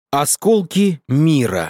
Осколки мира.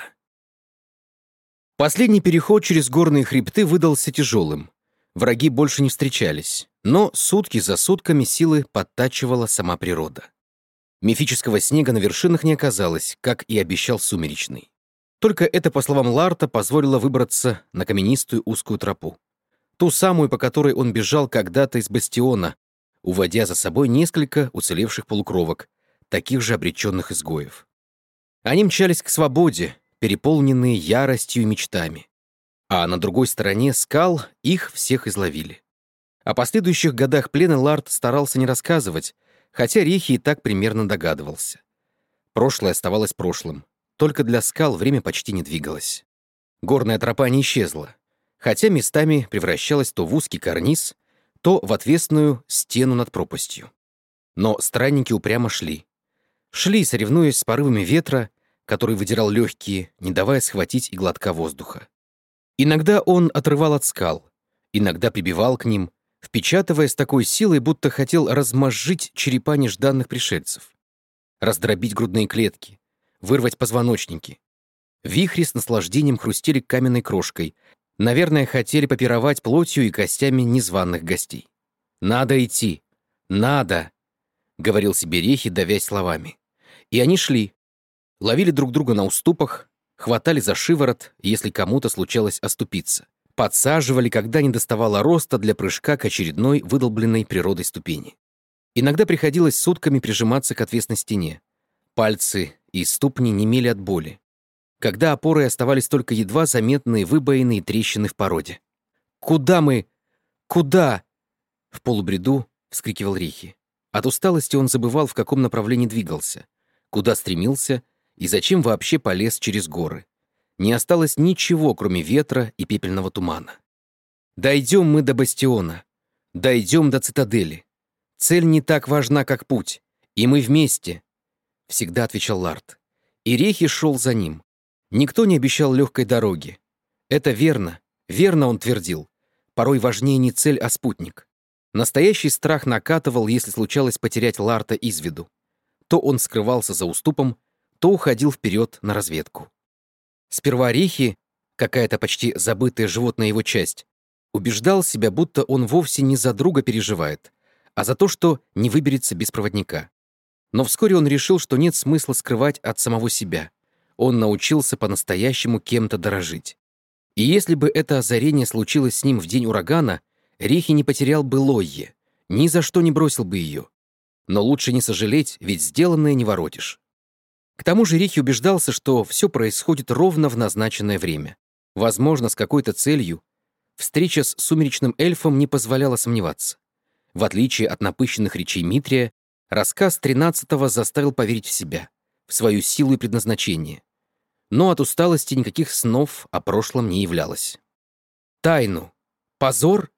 Последний переход через горные хребты выдался тяжелым. Враги больше не встречались, но сутки за сутками силы подтачивала сама природа. Мифического снега на вершинах не оказалось, как и обещал Сумеречный. Только это, по словам Ларта, позволило выбраться на каменистую узкую тропу. Ту самую, по которой он бежал когда-то из бастиона, уводя за собой несколько уцелевших полукровок, таких же обреченных изгоев. Они мчались к свободе, переполненные яростью и мечтами. А на другой стороне скал их всех изловили. О последующих годах плена Ларт старался не рассказывать, хотя Рихи и так примерно догадывался. Прошлое оставалось прошлым, только для скал время почти не двигалось. Горная тропа не исчезла, хотя местами превращалась то в узкий карниз, то в отвесную стену над пропастью. Но странники упрямо шли. Шли, соревнуясь с порывами ветра, который выдирал легкие, не давая схватить и глотка воздуха. Иногда он отрывал от скал, иногда прибивал к ним, впечатывая с такой силой, будто хотел размозжить черепа нежданных пришельцев, раздробить грудные клетки, вырвать позвоночники. Вихри с наслаждением хрустели каменной крошкой, наверное, хотели попировать плотью и костями незваных гостей. «Надо идти! Надо!» — говорил себе Рехи, давясь словами. И они шли. Ловили друг друга на уступах, хватали за шиворот, если кому-то случалось оступиться, подсаживали, когда не доставало роста для прыжка к очередной выдолбленной природой ступени. Иногда приходилось сутками прижиматься к отвесной стене. Пальцы и ступни немели от боли, когда опорой оставались только едва заметные выбоины и трещины в породе. «Куда мы? Куда?» — в полубреду вскрикивал Рихи. От усталости он забывал, в каком направлении двигался, куда стремился и зачем вообще полез через горы. Не осталось ничего, кроме ветра и пепельного тумана. «Дойдем мы до бастиона. Дойдем до цитадели. Цель не так важна, как путь. И мы вместе», — всегда отвечал Ларт. И Рехи шел за ним. Никто не обещал легкой дороги. Это верно, верно он твердил. Порой важнее не цель, а спутник. Настоящий страх накатывал, если случалось потерять Ларта из виду. То он скрывался за уступом, то уходил вперед на разведку. Сперва Рихи, какая-то почти забытая животная его часть, убеждал себя, будто он вовсе не за друга переживает, а за то, что не выберется без проводника. Но вскоре он решил, что нет смысла скрывать от самого себя. Он научился по-настоящему кем-то дорожить. И если бы это озарение случилось с ним в день урагана, Рихи не потерял бы Лойе, ни за что не бросил бы ее. Но лучше не сожалеть, ведь сделанное не воротишь. К тому же Рихи убеждался, что все происходит ровно в назначенное время. Возможно, с какой-то целью. Встреча с сумеречным эльфом не позволяла сомневаться. В отличие от напыщенных речей Митрия, рассказ 13-го заставил поверить в себя, в свою силу и предназначение. Но от усталости никаких снов о прошлом не являлось. Тайну. Позор?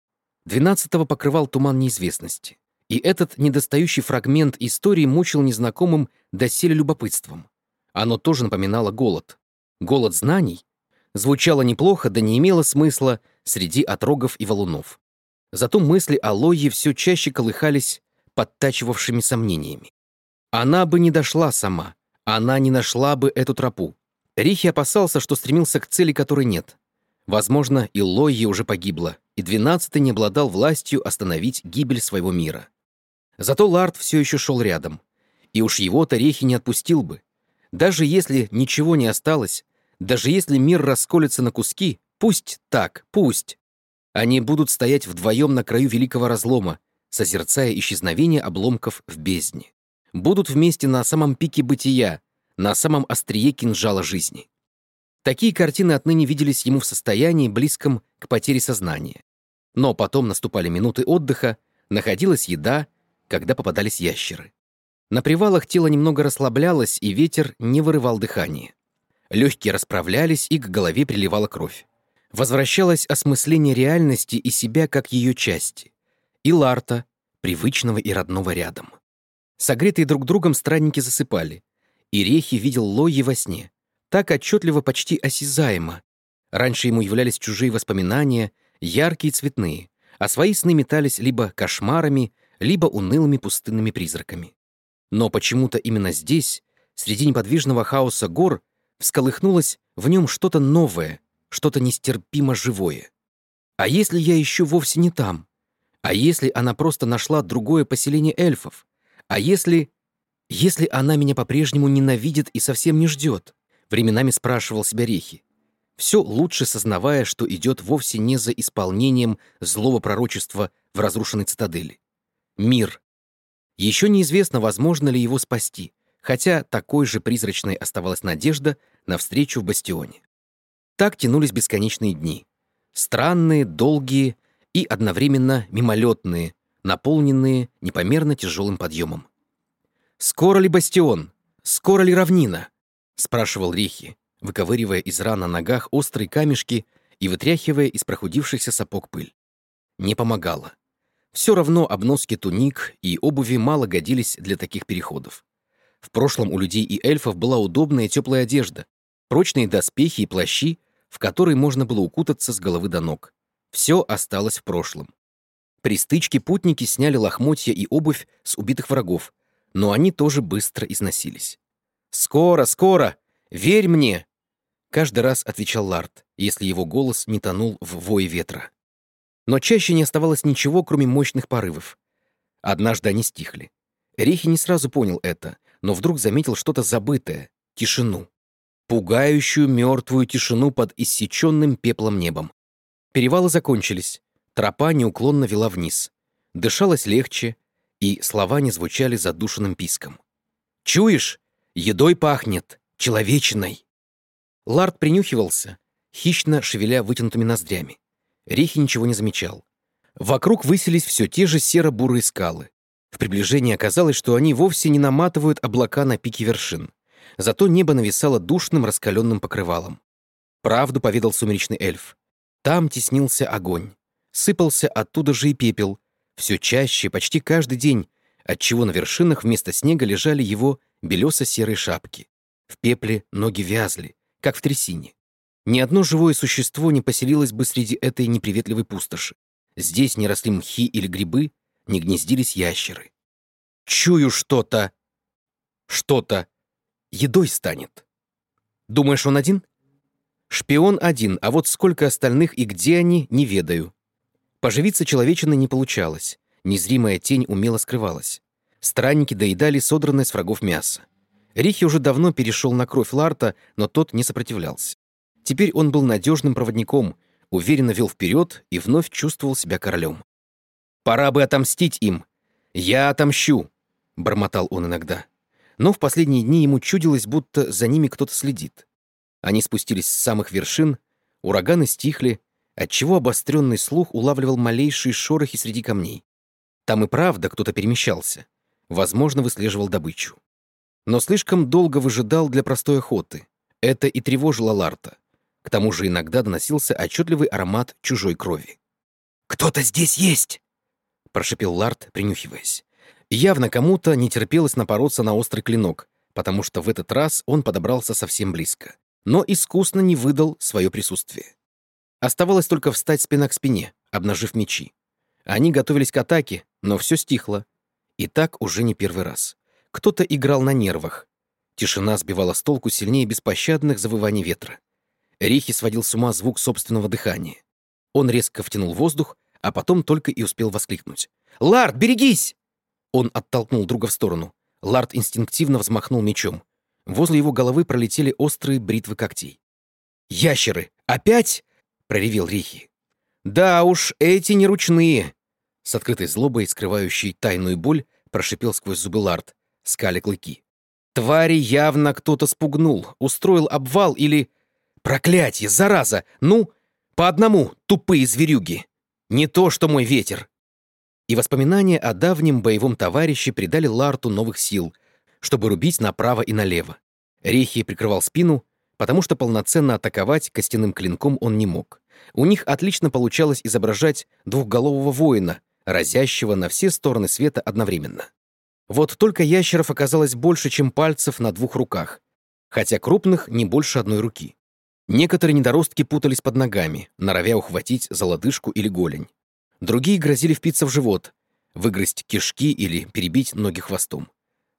12-го покрывал туман неизвестности. И этот недостающий фрагмент истории мучил незнакомым доселе любопытством. Оно тоже напоминало голод. Голод знаний звучало неплохо, да не имело смысла среди отрогов и валунов. Зато мысли о Лойе все чаще колыхались подтачивавшими сомнениями. Она бы не дошла сама, она не нашла бы эту тропу. Рихи опасался, что стремился к цели, которой нет. Возможно, и Лойе уже погибла, и 12-й не обладал властью остановить гибель своего мира. Зато Ларт все еще шел рядом. И уж его-то Рехи не отпустил бы. Даже если ничего не осталось, даже если мир расколется на куски, пусть так, пусть. Они будут стоять вдвоем на краю великого разлома, созерцая исчезновение обломков в бездне. Будут вместе на самом пике бытия, на самом острие кинжала жизни. Такие картины отныне виделись ему в состоянии, близком к потере сознания. Но потом наступали минуты отдыха, находилась еда, когда попадались ящеры. На привалах тело немного расслаблялось, и ветер не вырывал дыхание. Легкие расправлялись, и к голове приливала кровь. Возвращалось осмысление реальности и себя как ее части. И Ларта, привычного и родного рядом. Согретые друг другом странники засыпали. И Рехи видел Лойи во сне. Так отчетливо, почти осязаемо. Раньше ему являлись чужие воспоминания, яркие и цветные, а свои сны метались либо кошмарами, либо унылыми пустынными призраками. Но почему-то именно здесь, Среди неподвижного хаоса гор всколыхнулось в нем что-то новое, что-то нестерпимо живое. А если я еще вовсе не там? А если она просто нашла другое поселение эльфов? А если она меня по-прежнему ненавидит и совсем не ждет? Временами спрашивал себя Рихи, все лучше сознавая, что идет вовсе не за исполнением злого пророчества в разрушенной цитадели. Мир. Еще неизвестно, возможно ли его спасти, хотя такой же призрачной оставалась надежда на встречу в бастионе. Так тянулись бесконечные дни. Странные, долгие и одновременно мимолетные, наполненные непомерно тяжелым подъемом. «Скоро ли бастион? Скоро ли равнина?» — спрашивал Рихи, выковыривая из ран на ногах острые камешки и вытряхивая из прохудившихся сапог пыль. Не помогало. Все равно обноски туник и обуви мало годились для таких переходов. В прошлом у людей и эльфов была удобная теплая одежда, прочные доспехи и плащи, в которые можно было укутаться с головы до ног. Все осталось в прошлом. При стычке путники сняли лохмотья и обувь с убитых врагов, но они тоже быстро износились. «Скоро, скоро! Верь мне!» Каждый раз отвечал Ларт, если его голос не тонул в вое ветра. Но чаще не оставалось ничего, кроме мощных порывов. Однажды они стихли. Рихи не сразу понял это, но вдруг заметил что-то забытое — тишину. Пугающую мертвую тишину под иссеченным пеплом небом. Перевалы закончились, тропа неуклонно вела вниз. Дышалось легче, и слова не звучали задушенным писком. «Чуешь? Едой пахнет, человечиной!» Ларт принюхивался, хищно шевеля вытянутыми ноздрями. Рихи ничего не замечал. Вокруг высились все те же серо-бурые скалы. В приближении оказалось, что они вовсе не наматывают облака на пике вершин. Зато небо нависало душным раскаленным покрывалом. Правду поведал сумеречный эльф. Там теснился огонь. Сыпался оттуда же и пепел. Все чаще, почти каждый день, отчего на вершинах вместо снега лежали его белесо-серые шапки. В пепле ноги вязли, как в трясине. Ни одно живое существо не поселилось бы среди этой неприветливой пустоши. Здесь не росли мхи или грибы, не гнездились ящеры. «Чую что-то! Что-то! Едой станет!» «Думаешь, он один?» «Шпион один, а вот сколько остальных и где они, не ведаю». Поживиться человечиной не получалось. Незримая тень умело скрывалась. Странники доедали содранное с врагов мясо. Рихи уже давно перешел на кровь Ларта, но тот не сопротивлялся. Теперь он был надежным проводником, уверенно вел вперед и вновь чувствовал себя королем. «Пора бы отомстить им! Я отомщу!» — бормотал он иногда. Но в последние дни ему чудилось, будто за ними кто-то следит. Они спустились с самых вершин, ураганы стихли, отчего обостренный слух улавливал малейшие шорохи среди камней. Там и правда кто-то перемещался, возможно, выслеживал добычу. Но слишком долго выжидал для простой охоты. Это и тревожило Ларта. К тому же иногда доносился отчетливый аромат чужой крови. «Кто-то здесь есть!» — прошипел Ларт, принюхиваясь. Явно кому-то не терпелось напороться на острый клинок, потому что в этот раз он подобрался совсем близко, но искусно не выдал свое присутствие. Оставалось только встать спина к спине, обнажив мечи. Они готовились к атаке, но все стихло. И так уже не первый раз. Кто-то играл на нервах. Тишина сбивала с толку сильнее беспощадных завываний ветра. Рихи сводил с ума звук собственного дыхания. Он резко втянул воздух, а потом только и успел воскликнуть. «Ларт, берегись!» Он оттолкнул друга в сторону. Ларт инстинктивно взмахнул мечом. Возле его головы пролетели острые бритвы когтей. «Ящеры! Опять?» — проревел Рихи. «Да уж, эти не ручные!» С открытой злобой, скрывающей тайную боль, прошипел сквозь зубы Ларт, скаля клыки. «Твари явно кто-то спугнул, устроил обвал или... Проклятье, зараза! Ну, по одному, тупые зверюги! Не то, что мой ветер!» И воспоминания о давнем боевом товарище придали Ларту новых сил, чтобы рубить направо и налево. Рихи прикрывал спину, потому что полноценно атаковать костяным клинком он не мог. У них отлично получалось изображать двухголового воина, разящего на все стороны света одновременно. Вот только ящеров оказалось больше, чем пальцев на двух руках, хотя крупных не больше одной руки. Некоторые недоростки путались под ногами, норовя ухватить за лодыжку или голень. Другие грозили впиться в живот, выгрызть кишки или перебить ноги хвостом.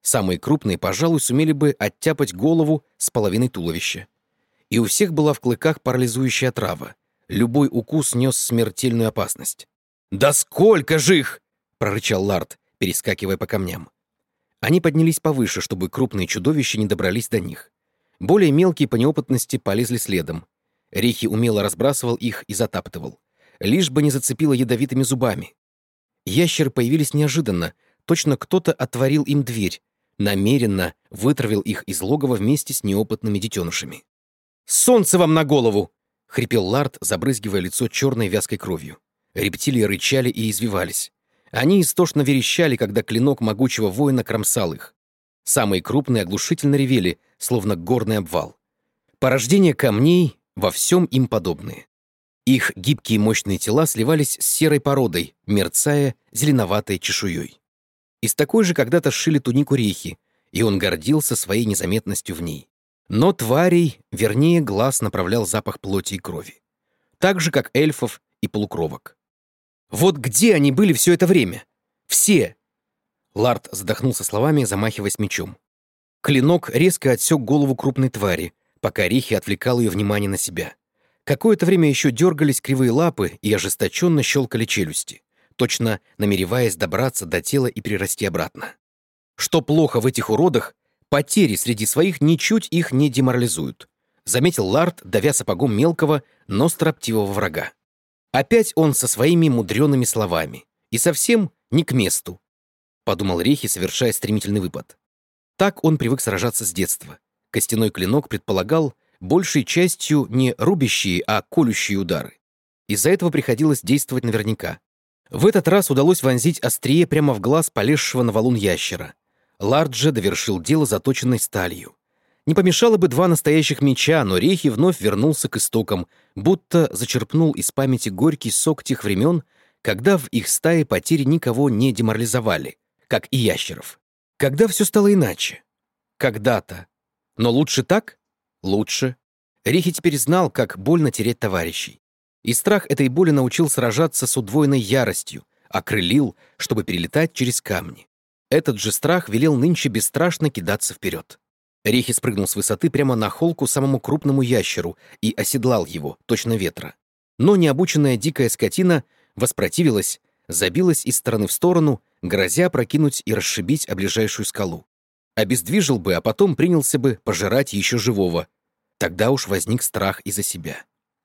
Самые крупные, пожалуй, сумели бы оттяпать голову с половиной туловища. И у всех была в клыках парализующая отрава. Любой укус нес смертельную опасность. «Да сколько же их!» — прорычал Лард, перескакивая по камням. Они поднялись повыше, чтобы крупные чудовища не добрались до них. Более мелкие по неопытности полезли следом. Рихи умело разбрасывал их и затаптывал. Лишь бы не зацепило ядовитыми зубами. Ящеры появились неожиданно, точно кто-то отворил им дверь, намеренно вытравил их из логова вместе с неопытными детенышами. «Солнце вам на голову!» — хрипел Лард, забрызгивая лицо черной вязкой кровью. Рептилии рычали и извивались. Они истошно верещали, когда клинок могучего воина кромсал их. Самые крупные оглушительно ревели, словно горный обвал. Порождение камней во всем им подобные. Их гибкие мощные тела сливались с серой породой, мерцая зеленоватой чешуей. Из такой же когда-то сшили тунику Рихи, и он гордился своей незаметностью в ней. Но тварей, вернее, глаз направлял запах плоти и крови. Так же, как эльфов и полукровок. Вот где они были все это время? Все! Лард задохнулся словами, замахиваясь мечом. Клинок резко отсек голову крупной твари, пока Рихи отвлекал ее внимание на себя. Какое-то время еще дергались кривые лапы и ожесточенно щелкали челюсти, точно намереваясь добраться до тела и перерасти обратно. Что плохо в этих уродах, потери среди своих ничуть их не деморализуют, заметил Лард, давя сапогом мелкого, но строптивого врага. Опять он со своими мудреными словами. И совсем не к месту, подумал Рихи, совершая стремительный выпад. Так он привык сражаться с детства. Костяной клинок предполагал большей частью не рубящие, а колющие удары. Из-за этого приходилось действовать наверняка. В этот раз удалось вонзить острие прямо в глаз полезшего на валун ящера. Лард же довершил дело заточенной сталью. Не помешало бы два настоящих меча, но Рихи вновь вернулся к истокам, будто зачерпнул из памяти горький сок тех времен, когда в их стае потери никого не деморализовали, как и ящеров. Когда все стало иначе? Когда-то. Но лучше так? Лучше. Рихи теперь знал, как больно терять товарищей. И страх этой боли научил сражаться с удвоенной яростью, окрылил, чтобы перелетать через камни. Этот же страх велел нынче бесстрашно кидаться вперед. Рихи спрыгнул с высоты прямо на холку самому крупному ящеру и оседлал его, точно ветра. Но необученная дикая скотина воспротивилась, забилась из стороны в сторону, грозя прокинуть и расшибить о ближайшую скалу. Обездвижил бы, а потом принялся бы пожирать еще живого. Тогда уж возник страх и за себя.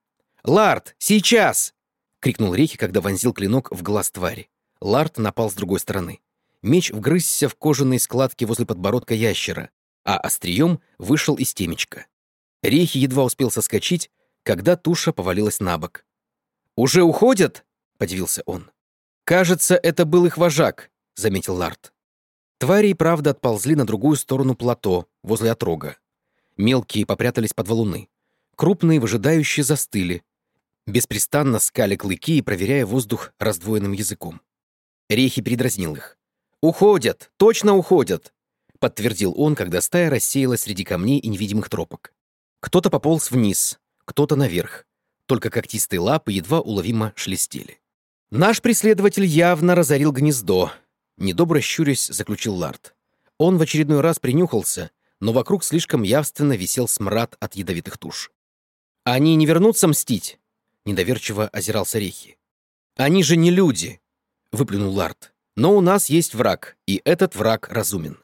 «Лард, сейчас!» — крикнул Рихи, когда вонзил клинок в глаз твари. Лард напал с другой стороны. Меч вгрызся в кожаные складки возле подбородка ящера, а острием вышел из темечка. Рихи едва успел соскочить, когда туша повалилась на бок. «Уже уходят?» — подивился он. «Кажется, это был их вожак», — заметил Лард. Твари и правда отползли на другую сторону плато, возле отрога. Мелкие попрятались под валуны. Крупные выжидающие застыли, беспрестанно скали клыки и проверяя воздух раздвоенным языком. Рихи передразнил их. «Уходят! Точно уходят!» — подтвердил он, когда стая рассеялась среди камней и невидимых тропок. Кто-то пополз вниз, кто-то наверх. Только когтистые лапы едва уловимо шелестели. «Наш преследователь явно разорил гнездо», — недобро щурясь заключил Лард. Он в очередной раз принюхался, но вокруг слишком явственно висел смрад от ядовитых туш. «Они не вернутся мстить?» — недоверчиво озирался Рихи. «Они же не люди», — выплюнул Лард. «Но у нас есть враг, и этот враг разумен».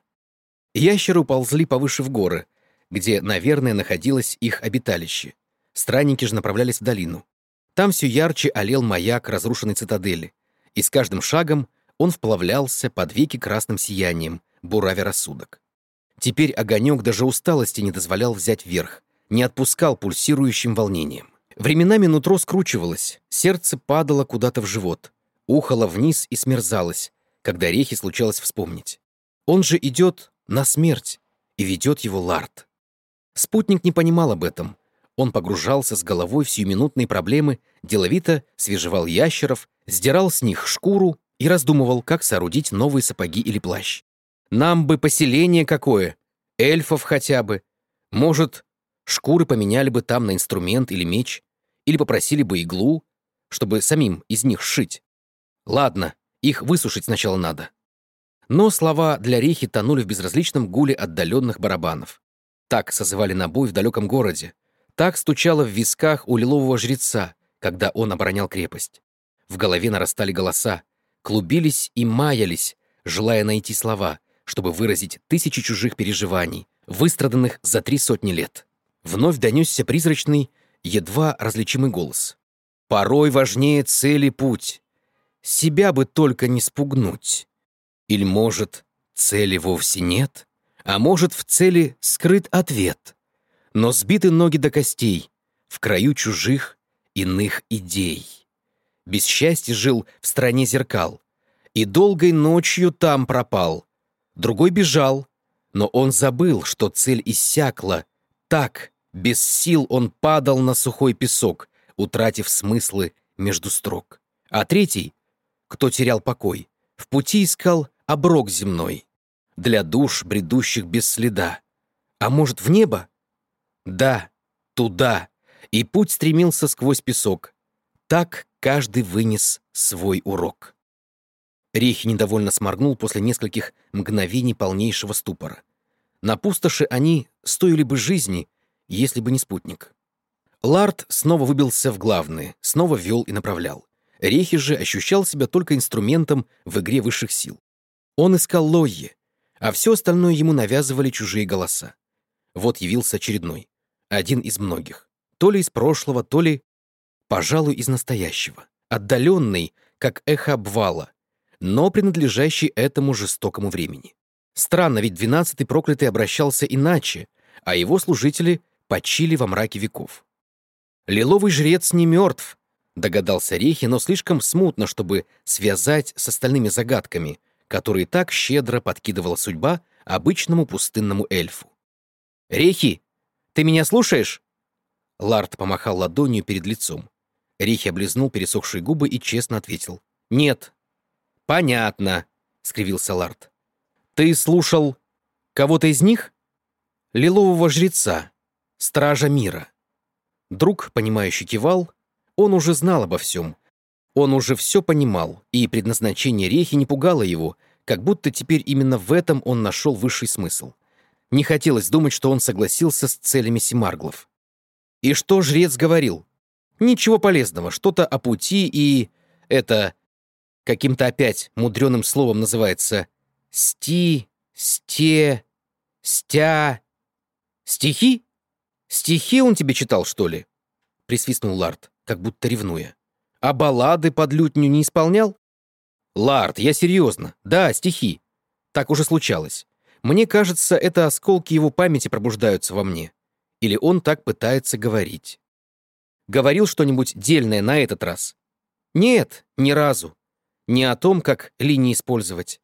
Ящеры уползли повыше в горы, где, наверное, находилось их обиталище. Странники же направлялись в долину. Там все ярче олел маяк разрушенной цитадели, и с каждым шагом он вплавлялся под веки красным сиянием, буравя рассудок. Теперь огонек даже усталости не дозволял взять верх, не отпускал пульсирующим волнением. Временами нутро скручивалось, сердце падало куда-то в живот, ухало вниз и смерзалось, когда Рихи случалось вспомнить. Он же идет на смерть, и ведет его Лард. Спутник не понимал об этом. Он погружался с головой в сиюминутные проблемы, деловито свежевал ящеров, сдирал с них шкуру и раздумывал, как соорудить новые сапоги или плащ. «Нам бы поселение какое! Эльфов хотя бы! Может, шкуры поменяли бы там на инструмент или меч, или попросили бы иглу, чтобы самим из них сшить. Ладно, их высушить сначала надо». Но слова для Рехи тонули в безразличном гуле отдаленных барабанов. Так созывали на бой в далеком городе. Так стучало в висках у лилового жреца, когда он оборонял крепость. В голове нарастали голоса, клубились и маялись, желая найти слова, чтобы выразить тысячи чужих переживаний, выстраданных за 300 лет. Вновь донесся призрачный, едва различимый голос. «Порой важнее цели путь. Себя бы только не спугнуть. Или, может, цели вовсе нет? А может, в цели скрыт ответ? Но сбиты ноги до костей в краю чужих иных идей. Без счастья жил в стране зеркал, и долгой ночью там пропал. Другой бежал, но он забыл, что цель иссякла. Так, без сил он падал на сухой песок, утратив смыслы между строк. А третий, кто терял покой, в пути искал оброк земной для душ, бредущих без следа. А может, в небо? Да, туда. И путь стремился сквозь песок. Так каждый вынес свой урок. Рехи недовольно сморгнул после нескольких мгновений полнейшего ступора. На пустоши они стоили бы жизни, если бы не спутник. Ларт снова выбился в главные, снова вел и направлял. Рехи же ощущал себя только инструментом в игре высших сил. Он искал Лойе, а все остальное ему навязывали чужие голоса. Вот явился очередной, один из многих. То ли из прошлого, то ли, пожалуй, из настоящего. Отдаленный, как эхо обвала, но принадлежащий этому жестокому времени. Странно, ведь 12-й проклятый обращался иначе, а его служители почили во мраке веков. «Лиловый жрец не мертв», — догадался Рехи, но слишком смутно, чтобы связать с остальными загадками, которые так щедро подкидывала судьба обычному пустынному эльфу. «Рехи, ты меня слушаешь?» Ларт помахал ладонью перед лицом. Рехи облизнул пересохшие губы и честно ответил. «Нет». «Понятно», — скривился Ларт. «Ты слушал кого-то из них?» «Лилового жреца, стража мира». Друг, понимающий, кивал. Он уже знал обо всем. Он уже все понимал, и предназначение Рехи не пугало его, как будто теперь именно в этом он нашел высший смысл. Не хотелось думать, что он согласился с целями Семарглов. И что жрец говорил? Ничего полезного, что-то о пути и... это... каким-то опять мудреным словом называется... стя... стихи? Стихи он тебе читал, что ли? Присвистнул Ларт, как будто ревнуя. А баллады под лютню не исполнял? Ларт, я серьезно. Да, стихи. Так уже случалось. Мне кажется, это осколки его памяти пробуждаются во мне. Или он так пытается говорить. Говорил что-нибудь дельное на этот раз? Нет, ни разу. Не о том, как линии использовать.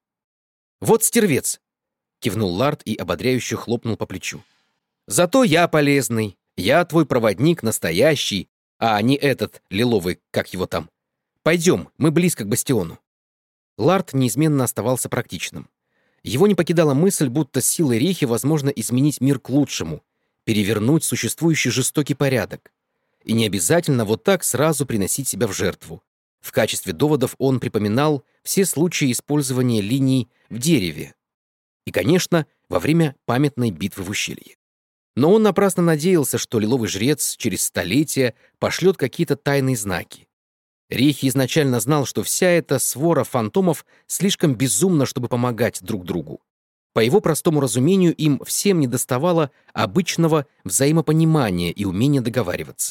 Вот стервец, кивнул Ларт и ободряюще хлопнул по плечу. Зато я полезный, я твой проводник настоящий, а не этот лиловый, как его там. Пойдем, мы близко к бастиону. Ларт неизменно оставался практичным. Его не покидала мысль, будто силой Рехи возможно изменить мир к лучшему, перевернуть существующий жестокий порядок. И не обязательно вот так сразу приносить себя в жертву. В качестве доводов он припоминал все случаи использования линий в дереве. И, конечно, во время памятной битвы в ущелье. Но он напрасно надеялся, что лиловый жрец через столетия пошлет какие-то тайные знаки. Рехи изначально знал, что вся эта свора фантомов слишком безумна, чтобы помогать друг другу. По его простому разумению, им всем недоставало обычного взаимопонимания и умения договариваться.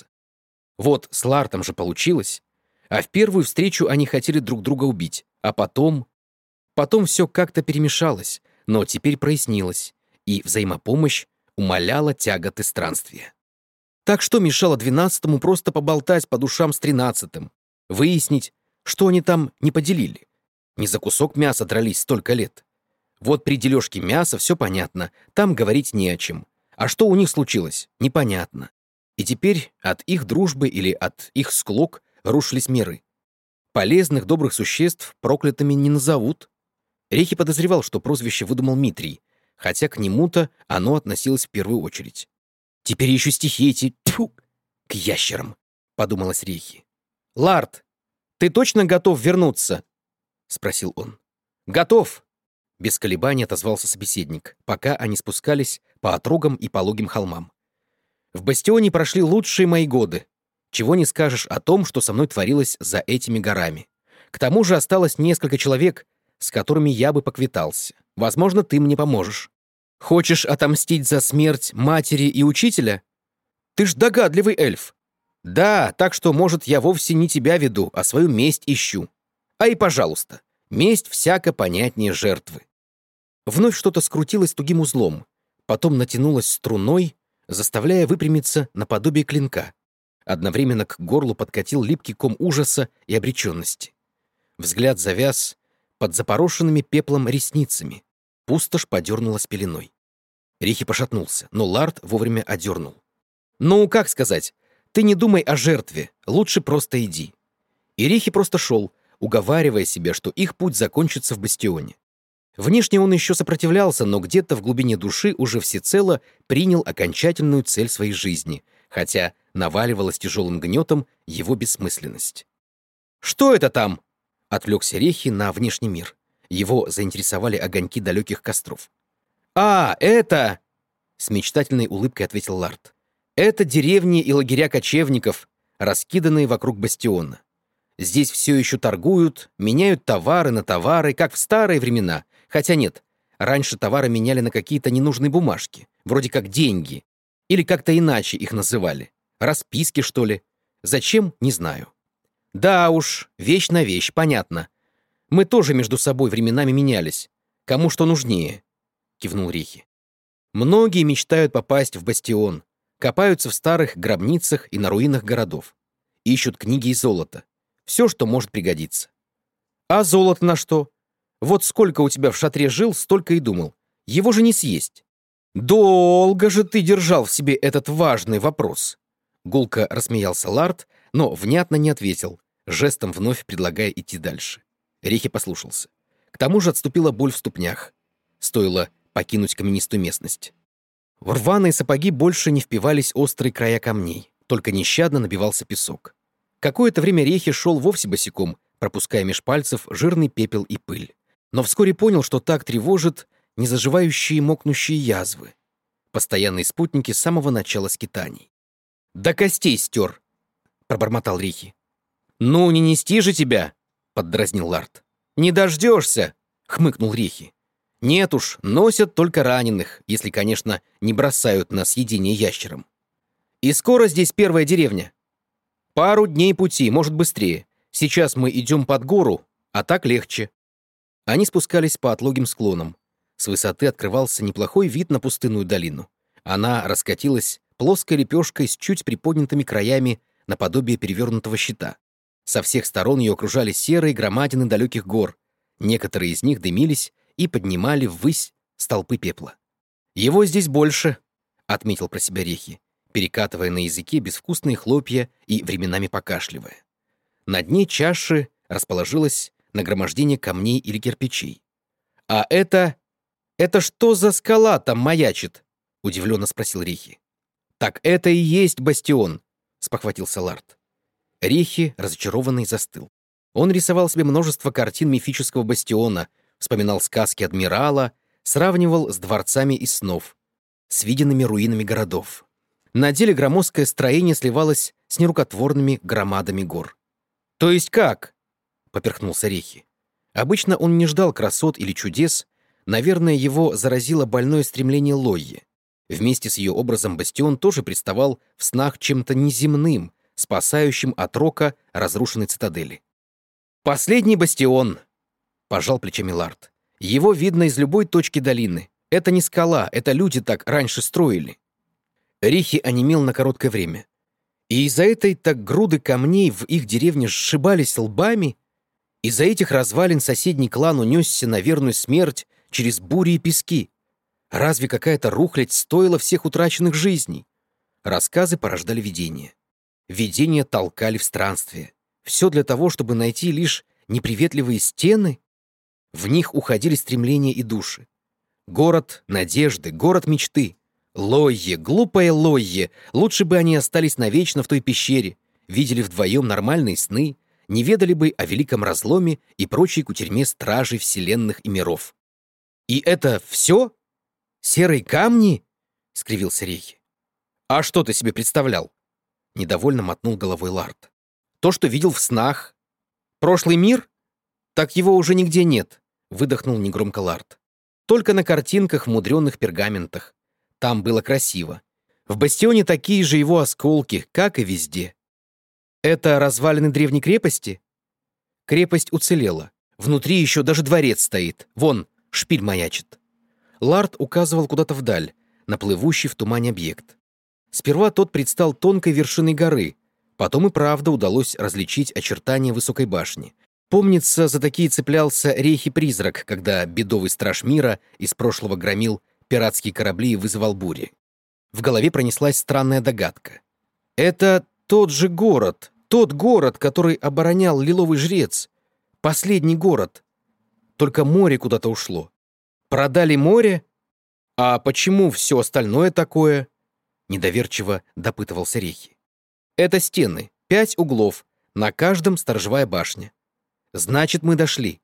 Вот с Лартом же получилось. А в первую встречу они хотели друг друга убить. А потом... Потом все как-то перемешалось, но теперь прояснилось, и взаимопомощь умаляла тяготы странствия. Так что мешало 12-му просто поболтать по душам с 13-м, выяснить, что они там не поделили. Не за кусок мяса дрались столько лет. Вот при дележке мяса все понятно, там говорить не о чем. А что у них случилось, непонятно. И теперь от их дружбы или от их склок рушились миры. Полезных добрых существ проклятыми не назовут. Рехи подозревал, что прозвище выдумал Митрий, хотя к нему-то оно относилось в первую очередь. «Теперь еще стихи эти, тьфу, к ящерам», — подумалось Рехи. «Ларт, ты точно готов вернуться?» — спросил он. «Готов», Без колебаний отозвался собеседник, пока они спускались по отрогам и пологим холмам. В бастионе прошли лучшие мои годы. Чего не скажешь о том, что со мной творилось за этими горами. К тому же осталось несколько человек, с которыми я бы поквитался. Возможно, ты мне поможешь. Хочешь отомстить за смерть матери и учителя? Ты ж догадливый эльф. Да, так что, может, я вовсе не тебя веду, а свою месть ищу. А и пожалуйста, месть всяко понятнее жертвы. Вновь что-то скрутилось тугим узлом, потом натянулось струной, заставляя выпрямиться наподобие клинка. Одновременно к горлу подкатил липкий ком ужаса и обреченности. Взгляд завяз под запорошенными пеплом ресницами. Пустошь подернулась пеленой. Рихи пошатнулся, но Лард вовремя одернул. «Ну, как сказать, ты не думай о жертве, лучше просто иди». И Рихи просто шел, уговаривая себя, что их путь закончится в бастионе. Внешне он еще сопротивлялся, но где-то в глубине души уже всецело принял окончательную цель своей жизни, хотя наваливалась тяжелым гнетом его бессмысленность. «Что это там?» — отвлекся Рихи на внешний мир. Его заинтересовали огоньки далеких костров. «А, это...» — с мечтательной улыбкой ответил Лард. «Это деревни и лагеря кочевников, раскиданные вокруг бастиона. Здесь все еще торгуют, меняют товары на товары, как в старые времена. Хотя нет, раньше товары меняли на какие-то ненужные бумажки, вроде как деньги. Или как-то иначе их называли. Расписки, что ли? Зачем, не знаю. Да уж, вещь на вещь, понятно. Мы тоже между собой временами менялись. Кому что нужнее, кивнул Рихи. Многие мечтают попасть в бастион, копаются в старых гробницах и на руинах городов. Ищут книги и золото. Все, что может пригодиться. А золото на что? Вот сколько у тебя в шатре жил, столько и думал. Его же не съесть. Долго же ты держал в себе этот важный вопрос. Гулко рассмеялся Лард, но внятно не ответил, жестом вновь предлагая идти дальше. Рихи послушался. К тому же отступила боль в ступнях. Стоило покинуть каменистую местность. В рваные сапоги больше не впивались острые края камней, только нещадно набивался песок. Какое-то время Рихи шел вовсе босиком, пропуская меж пальцев жирный пепел и пыль. Но вскоре понял, что так тревожит незаживающие мокнущие язвы. Постоянные спутники с самого начала скитаний. «До костей стер!» — пробормотал Рихи. «Ну, не нести же тебя!» — поддразнил Лард. «Не дождешься!» — хмыкнул Рихи. «Нет уж, носят только раненых, если, конечно, не бросают на съедение ящерам. И скоро здесь первая деревня. Пару дней пути, может, быстрее. Сейчас мы идем под гору, а так легче». Они спускались по отлогим склонам. С высоты открывался неплохой вид на пустынную долину. Она раскатилась плоской лепешкой с чуть приподнятыми краями наподобие перевернутого щита. Со всех сторон ее окружали серые громадины далеких гор. Некоторые из них дымились и поднимали ввысь столпы пепла. «Его здесь больше», — отметил про себя Рихи, перекатывая на языке безвкусные хлопья и временами покашливая. На дне чаши расположилось нагромождение камней или кирпичей. «А это что за скала там маячит?» — удивленно спросил Рихи. «Так это и есть бастион», — спохватился Лард. Рихи, разочарованный, застыл. Он рисовал себе множество картин мифического бастиона, вспоминал сказки адмирала, сравнивал с дворцами из снов, с виденными руинами городов. На деле громоздкое строение сливалось с нерукотворными громадами гор. «То есть как?» — поперхнулся Рихи. Обычно он не ждал красот или чудес, наверное, его заразило больное стремление Лойи. Вместе с ее образом бастион тоже представал в снах чем-то неземным, спасающим от рока разрушенной цитадели. «Последний бастион!» — пожал плечами Лард. «Его видно из любой точки долины. Это не скала, это люди так раньше строили». Рихи онемел на короткое время. И из-за этой так груды камней в их деревне сшибались лбами, из-за этих развалин соседний клан унесся на верную смерть через бури и пески. Разве какая-то рухлядь стоила всех утраченных жизней? Рассказы порождали видения. Видения толкали в странствие. Все для того, чтобы найти лишь неприветливые стены. В них уходили стремления и души. Город надежды, город мечты. Лойе, глупая Лойе, лучше бы они остались навечно в той пещере, видели вдвоем нормальные сны, не ведали бы о великом разломе и прочей кутерьме стражей вселенных и миров. «И это все? Серые камни?» — скривился Рейхи. «А что ты себе представлял?» — недовольно мотнул головой Ларт. «То, что видел в снах. Прошлый мир? Так его уже нигде нет», — выдохнул негромко Ларт. «Только на картинках в мудреных пергаментах. Там было красиво. В бастионе такие же его осколки, как и везде. Это развалины древней крепости? Крепость уцелела. Внутри еще даже дворец стоит. Вон, шпиль маячит». Ларт указывал куда-то вдаль, на плывущий в тумане объект. Сперва тот предстал тонкой вершиной горы, потом и правда удалось различить очертания высокой башни. Помнится, за такие цеплялся Рейхи-призрак, когда бедовый страж мира из прошлого громил пиратские корабли и вызывал бури. В голове пронеслась странная догадка. Это тот же город, тот город, который оборонял лиловый жрец. Последний город. Только море куда-то ушло. Продали море? А почему все остальное такое? Недоверчиво допытывался Рейхи. Это стены, 5 углов, на каждом сторожевая башня. Значит, мы дошли.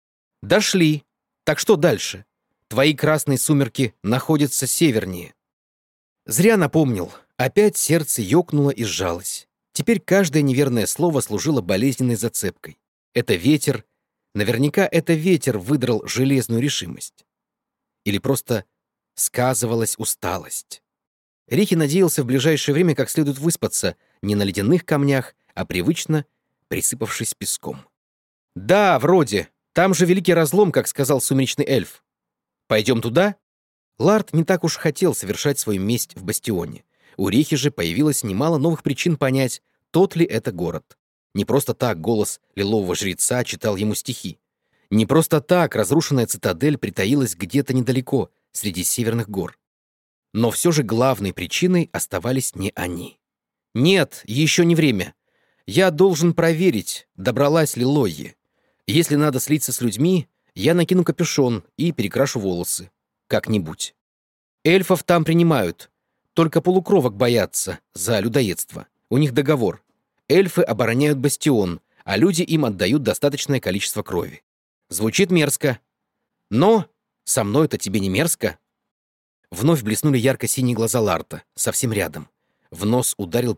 Дошли. Так что дальше? Твои красные сумерки находятся севернее. Зря напомнил. Опять сердце ёкнуло и сжалось. Теперь каждое неверное слово служило болезненной зацепкой. Это ветер. Наверняка это ветер выдрал железную решимость. Или просто сказывалась усталость. Рихи надеялся в ближайшее время как следует выспаться не на ледяных камнях, а привычно присыпавшись песком. «Да, вроде. Там же великий разлом, как сказал сумеречный эльф. Пойдем туда?» Ларт не так уж хотел совершать свою месть в бастионе. У Рихи же появилось немало новых причин понять, тот ли это город. Не просто так голос лилового жреца читал ему стихи. Не просто так разрушенная цитадель притаилась где-то недалеко, среди северных гор. Но все же главной причиной оставались не они. «Нет, еще не время. Я должен проверить, добралась ли Лойи. Если надо слиться с людьми, я накину капюшон и перекрашу волосы. Как-нибудь. Эльфов там принимают. Только полукровок боятся за людоедство. У них договор. Эльфы обороняют бастион, а люди им отдают достаточное количество крови. Звучит мерзко. Но со мной-то тебе не мерзко». Вновь блеснули ярко-синие глаза Ларта, совсем рядом. В нос ударил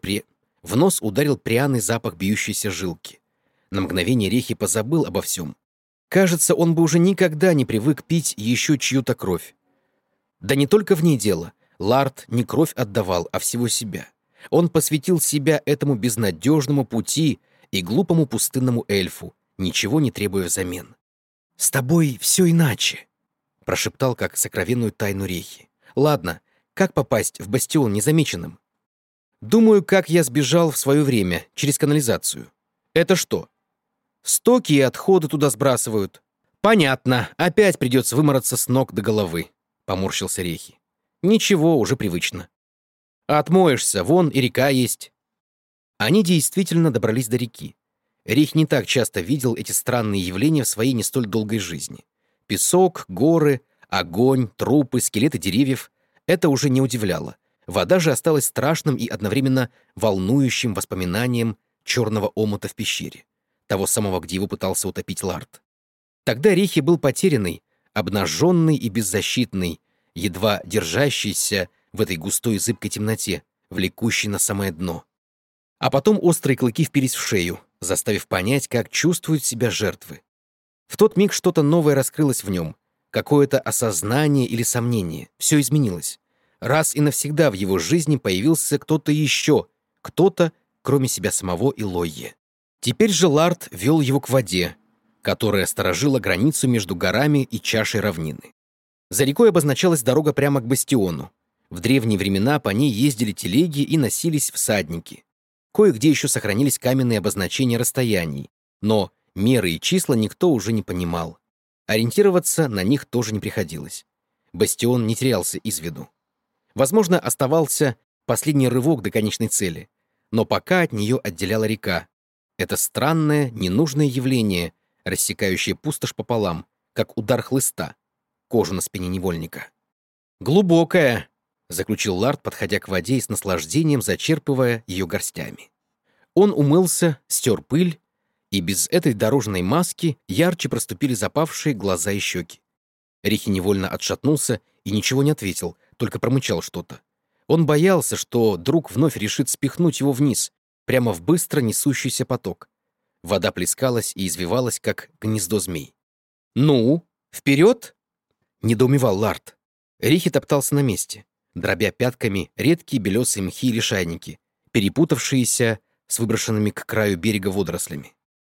пряный запах бьющейся жилки. На мгновение Рехи позабыл обо всем. Кажется, он бы уже никогда не привык пить еще чью-то кровь. Да не только в ней дело. Ларт не кровь отдавал, а всего себя. Он посвятил себя этому безнадежному пути и глупому пустынному эльфу, ничего не требуя взамен. «С тобой все иначе», — прошептал как сокровенную тайну Рехи. «Ладно, как попасть в бастион незамеченным?» «Думаю, как я сбежал в свое время, через канализацию. Это что? Стоки и отходы туда сбрасывают». «Понятно, опять придется вымораться с ног до головы», — поморщился Рехи. «Ничего, уже привычно. Отмоешься, вон и река есть». Они действительно добрались до реки. Рих не так часто видел эти странные явления в своей не столь долгой жизни. Песок, горы, огонь, трупы, скелеты деревьев — это уже не удивляло. Вода же осталась страшным и одновременно волнующим воспоминанием черного омута в пещере, того самого, где его пытался утопить Ларт. Тогда Рихи был потерянный, обнаженный и беззащитный, едва держащийся в этой густой зыбкой темноте, влекущей на самое дно. А потом острые клыки впились в шею, заставив понять, как чувствуют себя жертвы. В тот миг что-то новое раскрылось в нем, какое-то осознание или сомнение, все изменилось. Раз и навсегда в его жизни появился кто-то еще, кто-то, кроме себя самого и Лойи. Теперь же Ларт вел его к воде, которая сторожила границу между горами и чашей равнины. За рекой обозначалась дорога прямо к бастиону. В древние времена по ней ездили телеги и носились всадники. Кое-где еще сохранились каменные обозначения расстояний, но меры и числа никто уже не понимал. Ориентироваться на них тоже не приходилось. Бастион не терялся из виду. Возможно, оставался последний рывок до конечной цели, но пока от нее отделяла река. Это странное, ненужное явление, рассекающее пустошь пополам, как удар хлыста, кожу на спине невольника. «Глубокая», — заключил Ларт, подходя к воде и с наслаждением зачерпывая ее горстями. Он умылся, стер пыль, и без этой дорожной маски ярче проступили запавшие глаза и щеки. Рихи невольно отшатнулся и ничего не ответил, только промычал что-то. Он боялся, что друг вновь решит спихнуть его вниз, прямо в быстро несущийся поток. Вода плескалась и извивалась, как гнездо змей. «Ну, вперед!» — недоумевал Ларт. Рихи топтался на месте, дробя пятками редкие белесые мхи и лишайники, перепутавшиеся с выброшенными к краю берега водорослями.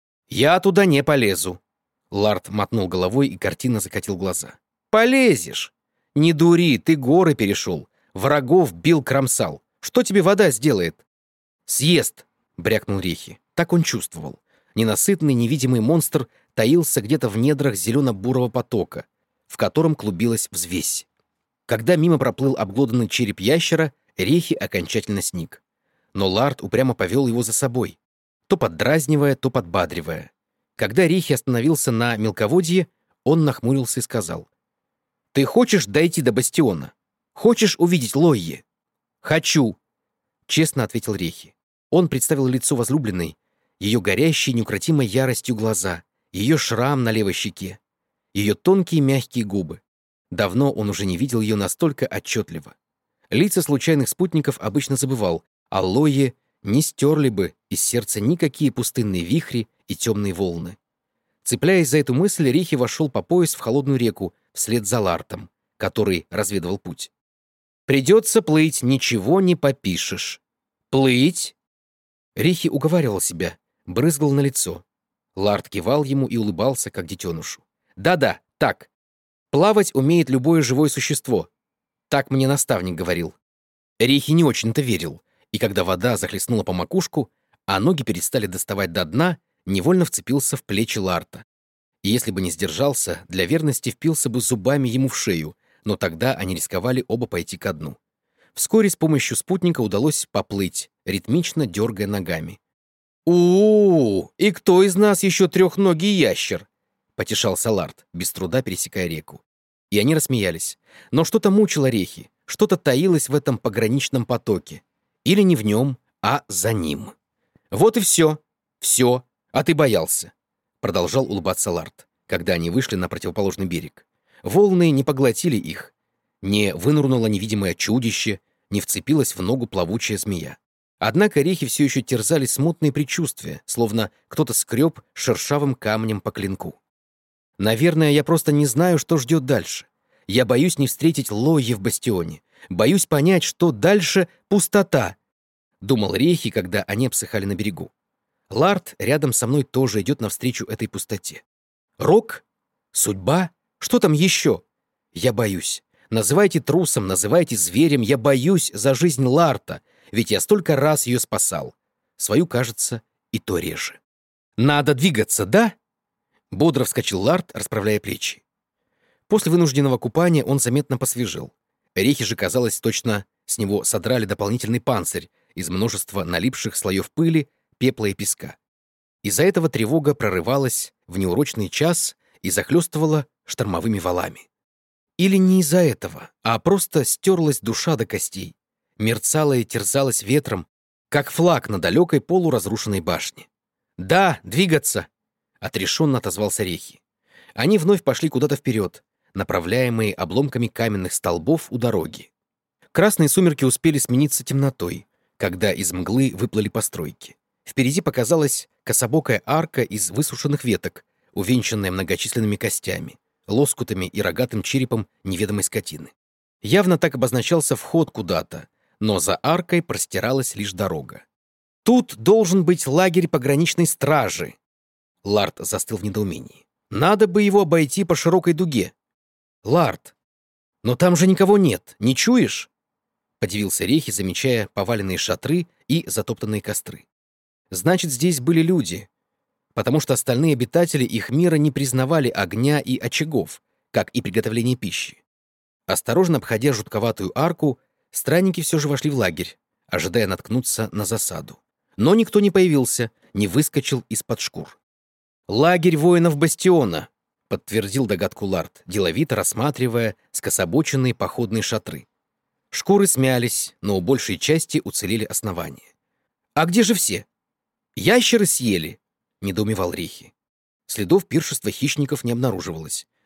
«Я туда не полезу!» Ларт мотнул головой и картинно закатил глаза. «Полезешь! Не дури, ты горы перешел, врагов бил, кромсал. Что тебе вода сделает?» «Съест!» — брякнул Рихи. Так он чувствовал. Ненасытный невидимый монстр таился где-то в недрах зелено-бурого потока, в котором клубилась взвесь. Когда мимо проплыл обглоданный череп ящера, Рихи окончательно сник. Но Ларт упрямо повел его за собой, то поддразнивая, то подбадривая. Когда Рихи остановился на мелководье, он нахмурился и сказал: «Ты хочешь дойти до бастиона? Хочешь увидеть Лойе?» «Хочу», — честно ответил Рихи. Он представил лицо возлюбленной, ее горящие неукротимой яростью глаза, ее шрам на левой щеке, ее тонкие мягкие губы. Давно он уже не видел ее настолько отчетливо. Лица случайных спутников обычно забывал, а Лойе не стерли бы из сердца никакие пустынные вихри и темные волны. Цепляясь за эту мысль, Рихи вошел по пояс в холодную реку вслед за Лартом, который разведывал путь. «Придется плыть, ничего не попишешь». «Плыть?» Рихи уговаривал себя, брызгал на лицо. Ларт кивал ему и улыбался, как детенышу. «Да-да, так. Плавать умеет любое живое существо. Так мне наставник говорил». Рихи не очень-то верил, и когда вода захлестнула по макушку, а ноги перестали доставать до дна, невольно вцепился в плечи Ларта. И если бы не сдержался, для верности впился бы зубами ему в шею, но тогда они рисковали оба пойти ко дну. Вскоре с помощью спутника удалось поплыть, ритмично дергая ногами. И кто из нас еще трехногий ящер?» — потешался Ларт, без труда пересекая реку. И они рассмеялись. Но что-то мучило Рихи, что-то таилось в этом пограничном потоке. Или не в нем, а за ним. «Вот и все. Все. А ты боялся», — продолжал улыбаться Ларт, когда они вышли на противоположный берег. Волны не поглотили их. Не вынурнуло невидимое чудище, не вцепилась в ногу плавучая змея. Однако Рихи все еще терзали смутные предчувствия, словно кто-то скреб шершавым камнем по клинку. «Наверное, я просто не знаю, что ждет дальше. Я боюсь не встретить Лойе в бастионе. Боюсь понять, что дальше пустота», — думал Рихи, когда они обсыхали на берегу. Ларт рядом со мной тоже идет навстречу этой пустоте. Рок? Судьба? Что там еще? Я боюсь. Называйте трусом, называйте зверем, я боюсь за жизнь Ларта, ведь я столько раз ее спасал. Свою, кажется, и то реже. «Надо двигаться, да?» Бодро вскочил Ларт, расправляя плечи. После вынужденного купания он заметно посвежел. Рихи же, казалось, точно с него содрали дополнительный панцирь из множества налипших слоев пыли, пепла и песка. Из-за этого тревога прорывалась в неурочный час и захлестывала штормовыми валами. Или не из-за этого, а просто стерлась душа до костей, мерцала и терзалась ветром, как флаг на далекой полуразрушенной башне. «Да, двигаться!» — отрешенно отозвался Рихи. Они вновь пошли куда-то вперед, направляемые обломками каменных столбов у дороги. Красные сумерки успели смениться темнотой, когда из мглы выплыли постройки. Впереди показалась кособокая арка из высушенных веток, увенчанная многочисленными костями, лоскутами и рогатым черепом неведомой скотины. Явно так обозначался вход куда-то, но за аркой простиралась лишь дорога. «Тут должен быть лагерь пограничной стражи!» Ларт застыл в недоумении. «Надо бы его обойти по широкой дуге». «Ларт, но там же никого нет, не чуешь?» Подивился Рихи, замечая поваленные шатры и затоптанные костры. «Значит, здесь были люди, потому что остальные обитатели их мира не признавали огня и очагов, как и приготовления пищи». Осторожно обходя жутковатую арку, странники все же вошли в лагерь, ожидая наткнуться на засаду. Но никто не появился, не выскочил из-под шкур. «Лагерь воинов Бастиона», — подтвердил догадку Ларт, деловито рассматривая скособоченные походные шатры. Шкуры смялись, но у большей части уцелели основания. «А где же все?» «Ящеры съели», — недоумевал Рихи. Следов пиршества хищников не обнаруживалось,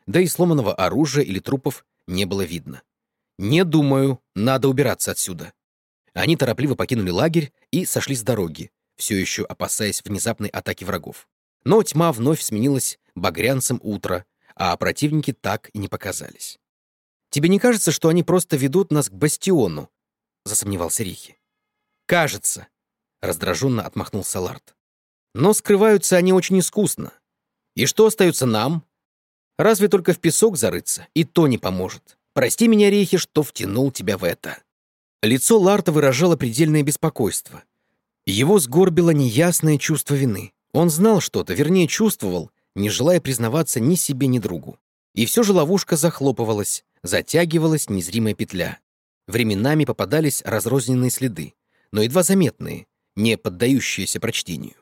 да и сломанного оружия или трупов не было видно. «Не думаю, надо убираться отсюда». Они торопливо покинули лагерь и сошли с дороги, все еще опасаясь внезапной атаки врагов. Но тьма вновь сменилась багрянцем утра, а противники так и не показались. «Тебе не кажется, что они просто ведут нас к бастиону?» — засомневался Рихи. «Кажется», — раздраженно отмахнулся Ларт. «Но скрываются они очень искусно. И что остается нам? Разве только в песок зарыться, и то не поможет. Прости меня, Рихи, что втянул тебя в это». Лицо Ларта выражало предельное беспокойство. Его сгорбило неясное чувство вины. Он знал что-то, вернее, чувствовал, не желая признаваться ни себе, ни другу. И все же ловушка захлопывалась, затягивалась незримая петля. Временами попадались разрозненные следы, но едва заметные, не поддающиеся прочтению.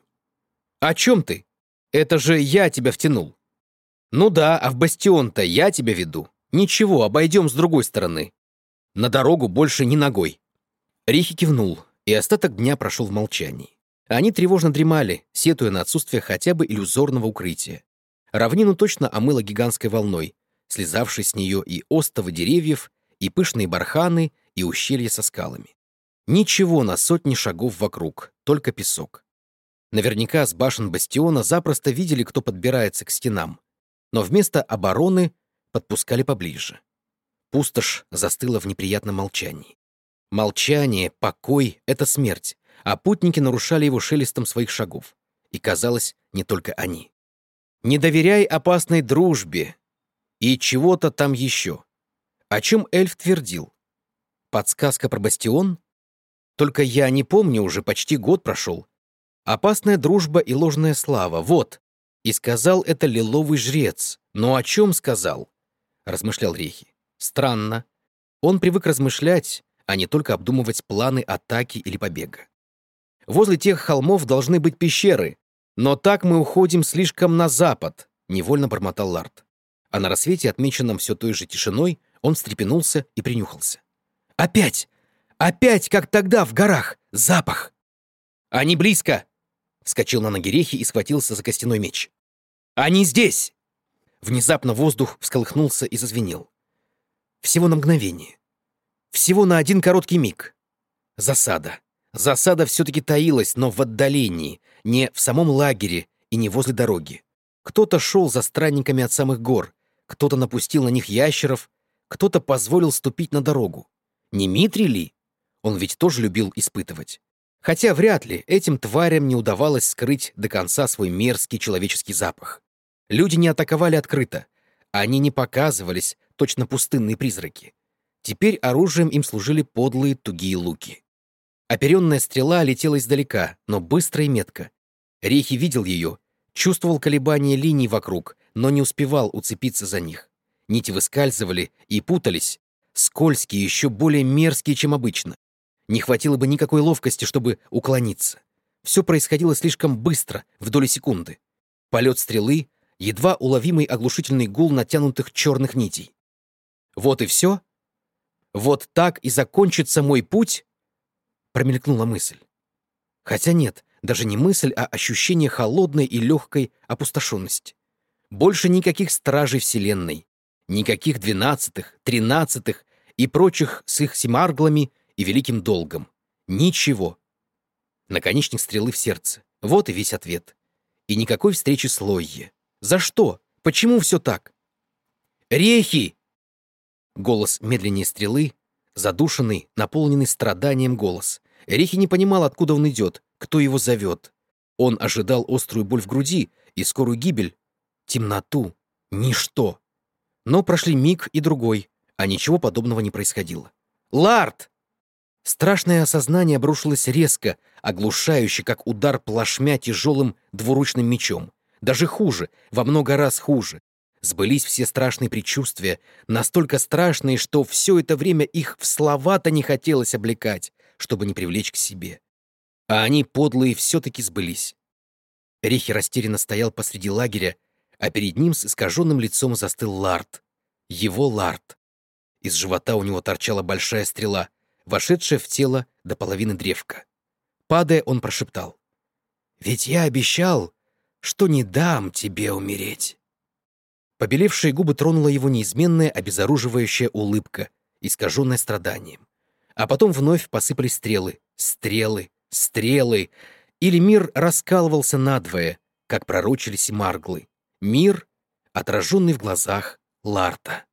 «О чем ты? Это же я тебя втянул». «Ну да, а в бастион-то я тебя веду. Ничего, обойдем с другой стороны. На дорогу больше ни ногой». Рихи кивнул, и остаток дня прошел в молчании. Они тревожно дремали, сетуя на отсутствие хотя бы иллюзорного укрытия. Равнину точно омыло гигантской волной, слезавшей с нее и остовы деревьев, и пышные барханы, и ущелья со скалами. Ничего на сотни шагов вокруг, только песок. Наверняка с башен бастиона запросто видели, кто подбирается к стенам, но вместо обороны подпускали поближе. Пустошь застыла в неприятном молчании. Молчание, покой — это смерть, а путники нарушали его шелестом своих шагов. И, казалось, не только они. «Не доверяй опасной дружбе» и чего-то там еще. О чем эльф твердил? Подсказка про бастион? Только я не помню, уже почти год прошел. Опасная дружба и ложная слава, вот. И сказал это лиловый жрец. Но о чем сказал? Размышлял Рихи. Странно. Он привык размышлять, а не только обдумывать планы атаки или побега. Возле тех холмов должны быть пещеры, но так мы уходим слишком на запад, невольно бормотал Ларт. А на рассвете, отмеченном все той же тишиной, он встрепенулся и принюхался. «Опять! Опять, как тогда, в горах! Запах!» «Они близко!» — вскочил на ноги Рихи и схватился за костяной меч. «Они здесь!» Внезапно воздух всколыхнулся и зазвенел. Всего на мгновение. Всего на один короткий миг. Засада. Засада все-таки таилась, но в отдалении, не в самом лагере и не возле дороги. Кто-то шел за странниками от самых гор, кто-то напустил на них ящеров, кто-то позволил ступить на дорогу. Не Митрий ли? Он ведь тоже любил испытывать. Хотя вряд ли этим тварям не удавалось скрыть до конца свой мерзкий человеческий запах. Люди не атаковали открыто. Они не показывались, точно пустынные призраки. Теперь оружием им служили подлые тугие луки. Оперенная стрела летела издалека, но быстро и метко. Рихи видел ее, чувствовал колебания линий вокруг, но не успевал уцепиться за них. Нити выскальзывали и путались, скользкие, еще более мерзкие, чем обычно. Не хватило бы никакой ловкости, чтобы уклониться. Все происходило слишком быстро, в доли секунды. Полет стрелы, едва уловимый оглушительный гул натянутых черных нитей. Вот и все? Вот так и закончится мой путь? Промелькнула мысль. Хотя нет, даже не мысль, а ощущение холодной и легкой опустошенности. Больше никаких стражей Вселенной, никаких 12-х, 13-х и прочих с их семарглами и великим долгом. Ничего. Наконечник стрелы в сердце. Вот и весь ответ. И никакой встречи с Лойе. За что? Почему все так? «Рехи!» Голос медленнее стрелы, задушенный, наполненный страданием голос. Рехи не понимал, откуда он идет, кто его зовет. Он ожидал острую боль в груди и скорую гибель, темноту, ничто. Но прошли миг и другой, а ничего подобного не происходило. «Ларт!» Страшное осознание обрушилось резко, оглушающе, как удар плашмя тяжелым двуручным мечом. Даже хуже, во много раз хуже. Сбылись все страшные предчувствия, настолько страшные, что все это время их в слова-то не хотелось облекать, чтобы не привлечь к себе. А они, подлые, все-таки сбылись. Рихи растерянно стоял посреди лагеря, а перед ним с искаженным лицом застыл Ларт. Его Ларт. Из живота у него торчала большая стрела, вошедшая в тело до половины древка. Падая, он прошептал: «Ведь я обещал, что не дам тебе умереть». Побелевшие губы тронула его неизменная обезоруживающая улыбка, искаженная страданием. А потом вновь посыпались стрелы. Стрелы, стрелы. Или мир раскалывался надвое, как пророчили Семарглы. Мир, отраженный в глазах Ларта.